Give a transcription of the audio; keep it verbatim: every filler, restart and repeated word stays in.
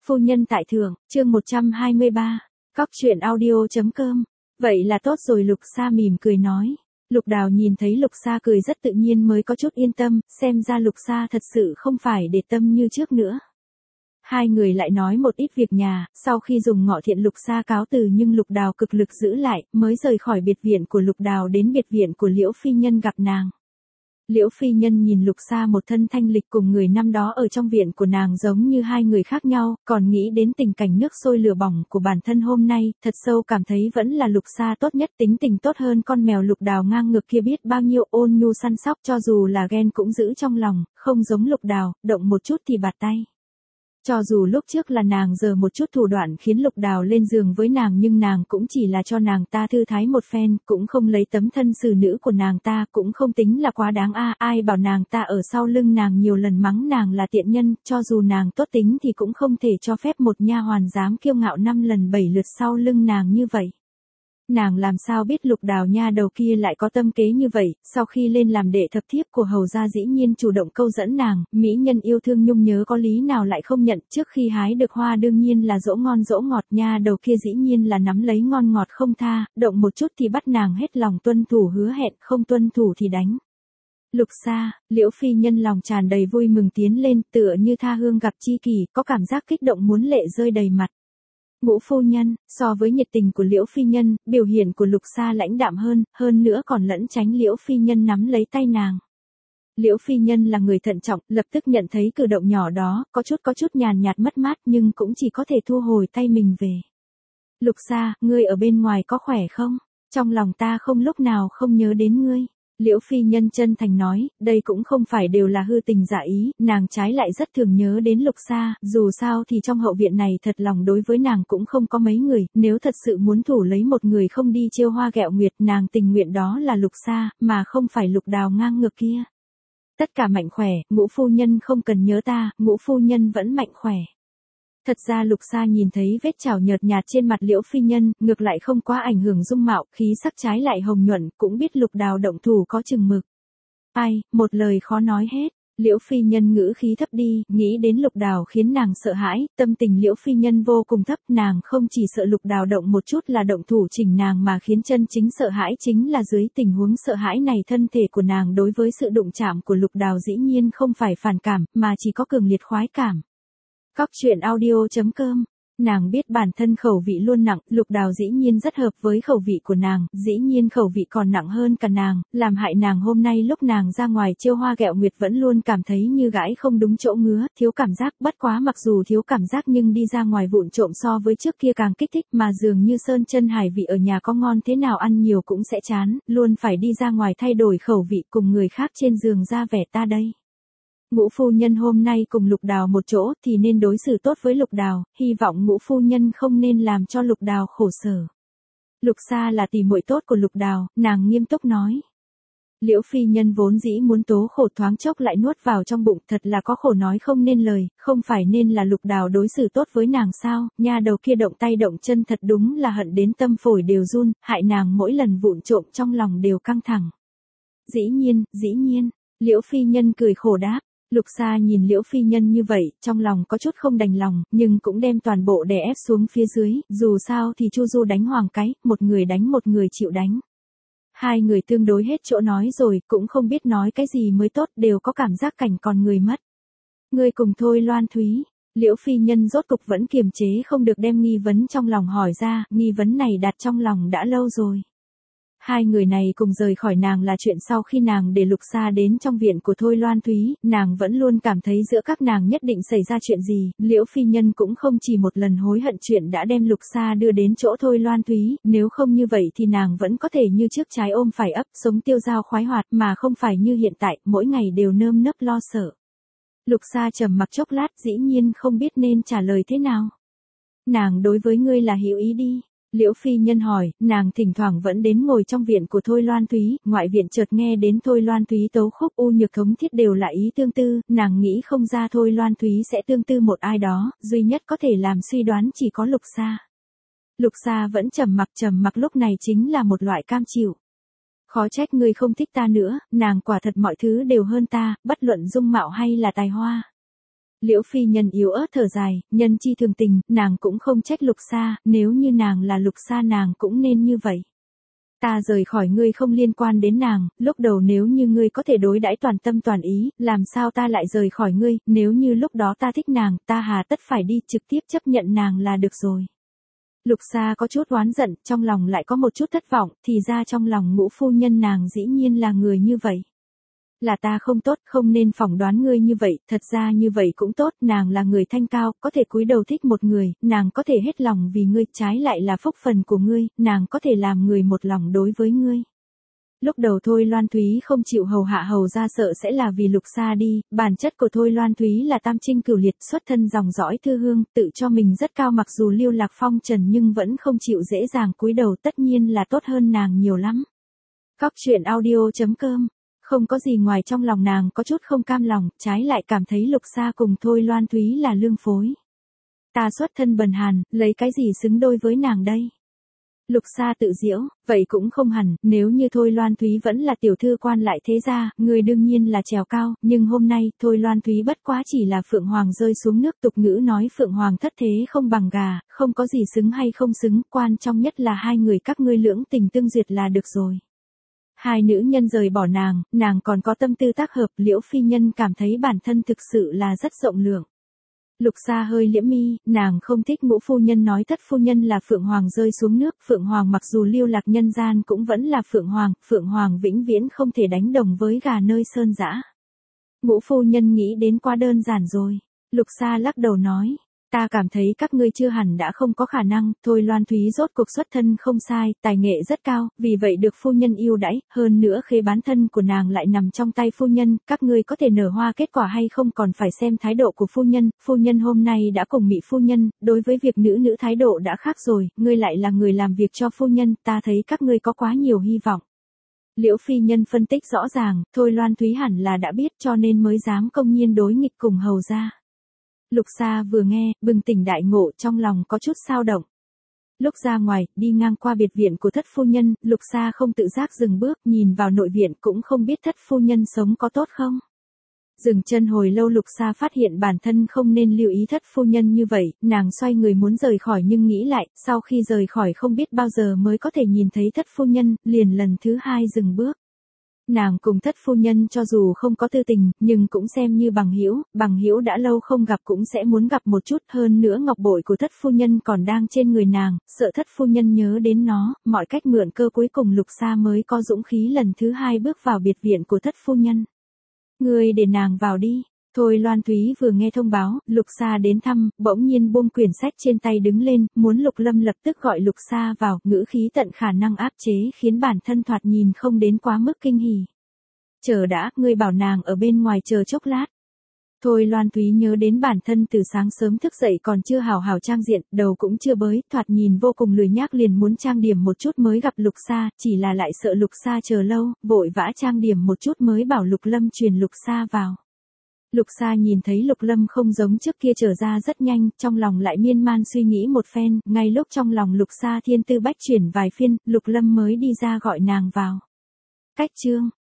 Phu nhân tại thượng, chương một trăm hai mươi ba, cóc truyện audio.com. Vậy là tốt rồi, Lục Sa mỉm cười nói. Lục Đào nhìn thấy Lục Sa cười rất tự nhiên mới có chút yên tâm, xem ra Lục Sa thật sự không phải để tâm như trước nữa. Hai người lại nói một ít việc nhà, sau khi dùng ngọ thiện Lục Sa cáo từ nhưng Lục Đào cực lực giữ lại, mới rời khỏi biệt viện của Lục Đào đến biệt viện của Liễu Phi Nhân gặp nàng. Liễu Phi Nhân nhìn Lục Sa một thân thanh lịch cùng người năm đó ở trong viện của nàng giống như hai người khác nhau, còn nghĩ đến tình cảnh nước sôi lửa bỏng của bản thân hôm nay, thật sâu cảm thấy vẫn là Lục Sa tốt nhất, tính tình tốt hơn con mèo Lục Đào ngang ngược kia biết bao nhiêu, ôn nhu săn sóc, cho dù là ghen cũng giữ trong lòng, không giống Lục Đào, động một chút thì bạt tay. Cho dù lúc trước là nàng giở một chút thủ đoạn khiến Lục Đào lên giường với nàng nhưng nàng cũng chỉ là cho nàng ta thư thái một phen, cũng không lấy tấm thân xử nữ của nàng ta, cũng không tính là quá đáng a. Ai bảo nàng ta ở sau lưng nàng nhiều lần mắng nàng là tiện nhân, cho dù nàng tốt tính thì cũng không thể cho phép một nha hoàn dám kiêu ngạo năm lần bảy lượt sau lưng nàng như vậy. Nàng làm sao biết Lục Đào nha đầu kia lại có tâm kế như vậy, sau khi lên làm đệ thập thiếp của hầu gia dĩ nhiên chủ động câu dẫn nàng, mỹ nhân yêu thương nhung nhớ có lý nào lại không nhận, trước khi hái được hoa đương nhiên là dỗ ngon dỗ ngọt, nha đầu kia dĩ nhiên là nắm lấy ngon ngọt không tha, động một chút thì bắt nàng hết lòng tuân thủ hứa hẹn, không tuân thủ thì đánh. Lục Sa, Liễu Phi Nhân lòng tràn đầy vui mừng tiến lên, tựa như tha hương gặp tri kỷ, có cảm giác kích động muốn lệ rơi đầy mặt. Ngũ phu nhân, so với nhiệt tình của Liễu Phi Nhân, biểu hiện của Lục Sa lãnh đạm hơn, hơn nữa còn lẫn tránh Liễu Phi Nhân nắm lấy tay nàng. Liễu Phi Nhân là người thận trọng, lập tức nhận thấy cử động nhỏ đó, có chút có chút nhàn nhạt mất mát nhưng cũng chỉ có thể thu hồi tay mình về. Lục Sa, ngươi ở bên ngoài có khỏe không? Trong lòng ta không lúc nào không nhớ đến ngươi. Liễu Phi Nhân chân thành nói, đây cũng không phải đều là hư tình giả ý, nàng trái lại rất thường nhớ đến Lục Sa, dù sao thì trong hậu viện này thật lòng đối với nàng cũng không có mấy người, nếu thật sự muốn thủ lấy một người không đi trêu hoa ghẹo nguyệt, nàng tình nguyện đó là Lục Sa, mà không phải Lục Đào ngang ngược kia. Tất cả mạnh khỏe, Ngũ phu nhân không cần nhớ ta, Ngũ phu nhân vẫn mạnh khỏe. Thật ra Lục Sa nhìn thấy vết chảo nhợt nhạt trên mặt Liễu Phi Nhân, ngược lại không quá ảnh hưởng dung mạo, khí sắc trái lại hồng nhuận, cũng biết Lục Đào động thủ có chừng mực. Ai, một lời khó nói hết. Liễu Phi Nhân ngữ khí thấp đi, nghĩ đến Lục Đào khiến nàng sợ hãi, tâm tình Liễu Phi Nhân vô cùng thấp, nàng không chỉ sợ Lục Đào động một chút là động thủ chỉnh nàng mà khiến chân chính sợ hãi chính là dưới tình huống sợ hãi này thân thể của nàng đối với sự đụng chạm của Lục Đào dĩ nhiên không phải phản cảm, mà chỉ có cường liệt khoái cảm. Cóc truyện audio.com. Nàng biết bản thân khẩu vị luôn nặng, Lục Đào dĩ nhiên rất hợp với khẩu vị của nàng, dĩ nhiên khẩu vị còn nặng hơn cả nàng, làm hại nàng hôm nay lúc nàng ra ngoài trêu hoa ghẹo nguyệt vẫn luôn cảm thấy như gãi không đúng chỗ ngứa, thiếu cảm giác, bất quá mặc dù thiếu cảm giác nhưng đi ra ngoài vụng trộm so với trước kia càng kích thích, mà dường như sơn chân hải vị ở nhà có ngon thế nào ăn nhiều cũng sẽ chán, luôn phải đi ra ngoài thay đổi khẩu vị cùng người khác trên giường ra vẻ ta đây. Ngũ phu nhân hôm nay cùng Lục Đào một chỗ thì nên đối xử tốt với Lục Đào, hy vọng Ngũ phu nhân không nên làm cho Lục Đào khổ sở. Lục Sa là tỉ muội tốt của Lục Đào, nàng nghiêm túc nói. Liễu Phi Nhân vốn dĩ muốn tố khổ thoáng chốc lại nuốt vào trong bụng, thật là có khổ nói không nên lời, không phải nên là Lục Đào đối xử tốt với nàng sao, nha đầu kia động tay động chân thật đúng là hận đến tâm phổi đều run, hại nàng mỗi lần vụng trộm trong lòng đều căng thẳng. Dĩ nhiên, dĩ nhiên, Liễu Phi Nhân cười khổ đáp. Lục Sa nhìn Liễu Phi Nhân như vậy, trong lòng có chút không đành lòng, nhưng cũng đem toàn bộ đè ép xuống phía dưới, dù sao thì Chu Du đánh hoàng cái, một người đánh một người chịu đánh. Hai người tương đối hết chỗ nói rồi, cũng không biết nói cái gì mới tốt, đều có cảm giác cảnh còn người mất. Ngươi cùng thôi Loan Thúy, Liễu Phi Nhân rốt cục vẫn kiềm chế không được đem nghi vấn trong lòng hỏi ra, nghi vấn này đặt trong lòng đã lâu rồi. Hai người này cùng rời khỏi nàng là chuyện sau khi nàng để Lục Sa đến trong viện của Thôi Loan Thúy, nàng vẫn luôn cảm thấy giữa các nàng nhất định xảy ra chuyện gì, Liễu Phi Nhân cũng không chỉ một lần hối hận chuyện đã đem Lục Sa đưa đến chỗ Thôi Loan Thúy, nếu không như vậy thì nàng vẫn có thể như trước trái ôm phải ấp, sống tiêu dao khoái hoạt mà không phải như hiện tại, mỗi ngày đều nơm nớp lo sợ. Lục Sa trầm mặc chốc lát dĩ nhiên không biết nên trả lời thế nào. Nàng đối với ngươi là hữu ý đi. Liễu Phi Nhân hỏi, nàng thỉnh thoảng vẫn đến ngồi trong viện của Thôi Loan Thúy, ngoại viện chợt nghe đến Thôi Loan Thúy tấu khúc U Nhược Thống Thiết đều là ý tương tư, nàng nghĩ không ra Thôi Loan Thúy sẽ tương tư một ai đó, duy nhất có thể làm suy đoán chỉ có Lục Sa. Lục Sa vẫn trầm mặc trầm mặc lúc này chính là một loại cam chịu. Khó trách ngươi không thích ta nữa, nàng quả thật mọi thứ đều hơn ta, bất luận dung mạo hay là tài hoa. Liễu phi nhân yếu ớt thở dài, nhân chi thường tình, nàng cũng không trách Lục Sa, nếu như nàng là Lục Sa nàng cũng nên như vậy. Ta rời khỏi ngươi không liên quan đến nàng, lúc đầu nếu như ngươi có thể đối đãi toàn tâm toàn ý, làm sao ta lại rời khỏi ngươi, nếu như lúc đó ta thích nàng, ta hà tất phải đi trực tiếp chấp nhận nàng là được rồi. Lục Sa có chút oán giận, trong lòng lại có một chút thất vọng, thì ra trong lòng Ngũ phu nhân nàng dĩ nhiên là người như vậy. Là ta không tốt, không nên phỏng đoán ngươi như vậy, thật ra như vậy cũng tốt, nàng là người thanh cao, có thể cúi đầu thích một người, nàng có thể hết lòng vì ngươi, trái lại là phúc phần của ngươi, nàng có thể làm người một lòng đối với ngươi. Lúc đầu Thôi Loan Thúy không chịu hầu hạ hầu ra sợ sẽ là vì Lục Sa đi, bản chất của Thôi Loan Thúy là tam trinh cửu liệt, xuất thân dòng dõi thư hương, tự cho mình rất cao, mặc dù lưu lạc phong trần nhưng vẫn không chịu dễ dàng cúi đầu, tất nhiên là tốt hơn nàng nhiều lắm. Góc truyện audio chấm com. Không có gì ngoài trong lòng nàng có chút không cam lòng, trái lại cảm thấy Lục Sa cùng Thôi Loan Thúy là lương phối. Ta xuất thân bần hàn, lấy cái gì xứng đôi với nàng đây? Lục Sa tự giễu, vậy cũng không hẳn, nếu như Thôi Loan Thúy vẫn là tiểu thư quan lại thế gia, người đương nhiên là trèo cao, nhưng hôm nay, Thôi Loan Thúy bất quá chỉ là Phượng Hoàng rơi xuống nước, tục ngữ nói Phượng Hoàng thất thế không bằng gà, không có gì xứng hay không xứng, quan trọng nhất là hai người các ngươi lưỡng tình tương duyệt là được rồi. Hai nữ nhân rời bỏ nàng, nàng còn có tâm tư tác hợp, Liễu phi nhân cảm thấy bản thân thực sự là rất rộng lượng. Lục Sa hơi liễm mi, nàng không thích Ngũ phu nhân nói thất phu nhân là Phượng Hoàng rơi xuống nước, Phượng Hoàng mặc dù lưu lạc nhân gian cũng vẫn là Phượng Hoàng, Phượng Hoàng vĩnh viễn không thể đánh đồng với gà nơi sơn dã. Ngũ phu nhân nghĩ đến quá đơn giản rồi. Lục Sa lắc đầu nói. Ta cảm thấy các ngươi chưa hẳn đã không có khả năng, Thôi Loan Thúy rốt cuộc xuất thân không sai, tài nghệ rất cao, vì vậy được phu nhân yêu đãi, hơn nữa khế bán thân của nàng lại nằm trong tay phu nhân, các ngươi có thể nở hoa kết quả hay không còn phải xem thái độ của phu nhân, phu nhân hôm nay đã cùng Mị phu nhân, đối với việc nữ nữ thái độ đã khác rồi, ngươi lại là người làm việc cho phu nhân, ta thấy các ngươi có quá nhiều hy vọng. Liễu phi nhân phân tích rõ ràng, Thôi Loan Thúy hẳn là đã biết cho nên mới dám công nhiên đối nghịch cùng hầu gia. Lục Sa vừa nghe, bừng tỉnh đại ngộ, trong lòng có chút xao động. Lúc ra ngoài, đi ngang qua biệt viện của thất phu nhân, Lục Sa không tự giác dừng bước, nhìn vào nội viện cũng không biết thất phu nhân sống có tốt không. Dừng chân hồi lâu Lục Sa phát hiện bản thân không nên lưu ý thất phu nhân như vậy, nàng xoay người muốn rời khỏi nhưng nghĩ lại, sau khi rời khỏi không biết bao giờ mới có thể nhìn thấy thất phu nhân, liền lần thứ hai dừng bước. Nàng cùng thất phu nhân cho dù không có tư tình, nhưng cũng xem như bằng hữu, bằng hữu đã lâu không gặp cũng sẽ muốn gặp một chút, hơn nữa ngọc bội của thất phu nhân còn đang trên người nàng, sợ thất phu nhân nhớ đến nó, mọi cách mượn cơ cuối cùng Lục Sa mới có dũng khí lần thứ hai bước vào biệt viện của thất phu nhân. Người để nàng vào đi. Thôi Loan Thúy vừa nghe thông báo, Lục Sa đến thăm, bỗng nhiên buông quyển sách trên tay đứng lên, muốn Lục Lâm lập tức gọi Lục Sa vào, ngữ khí tận khả năng áp chế khiến bản thân thoạt nhìn không đến quá mức kinh hỉ. Chờ đã, ngươi bảo nàng ở bên ngoài chờ chốc lát. Thôi Loan Thúy nhớ đến bản thân từ sáng sớm thức dậy còn chưa hào hào trang diện, đầu cũng chưa bới, thoạt nhìn vô cùng lười nhác liền muốn trang điểm một chút mới gặp Lục Sa, chỉ là lại sợ Lục Sa chờ lâu, vội vã trang điểm một chút mới bảo Lục Lâm truyền Lục Sa vào. Lục Sa nhìn thấy Lục Lâm không giống trước kia trở ra rất nhanh, trong lòng lại miên man suy nghĩ một phen, ngay lúc trong lòng Lục Sa thiên tư bách chuyển vài phiên, Lục Lâm mới đi ra gọi nàng vào. Cách chương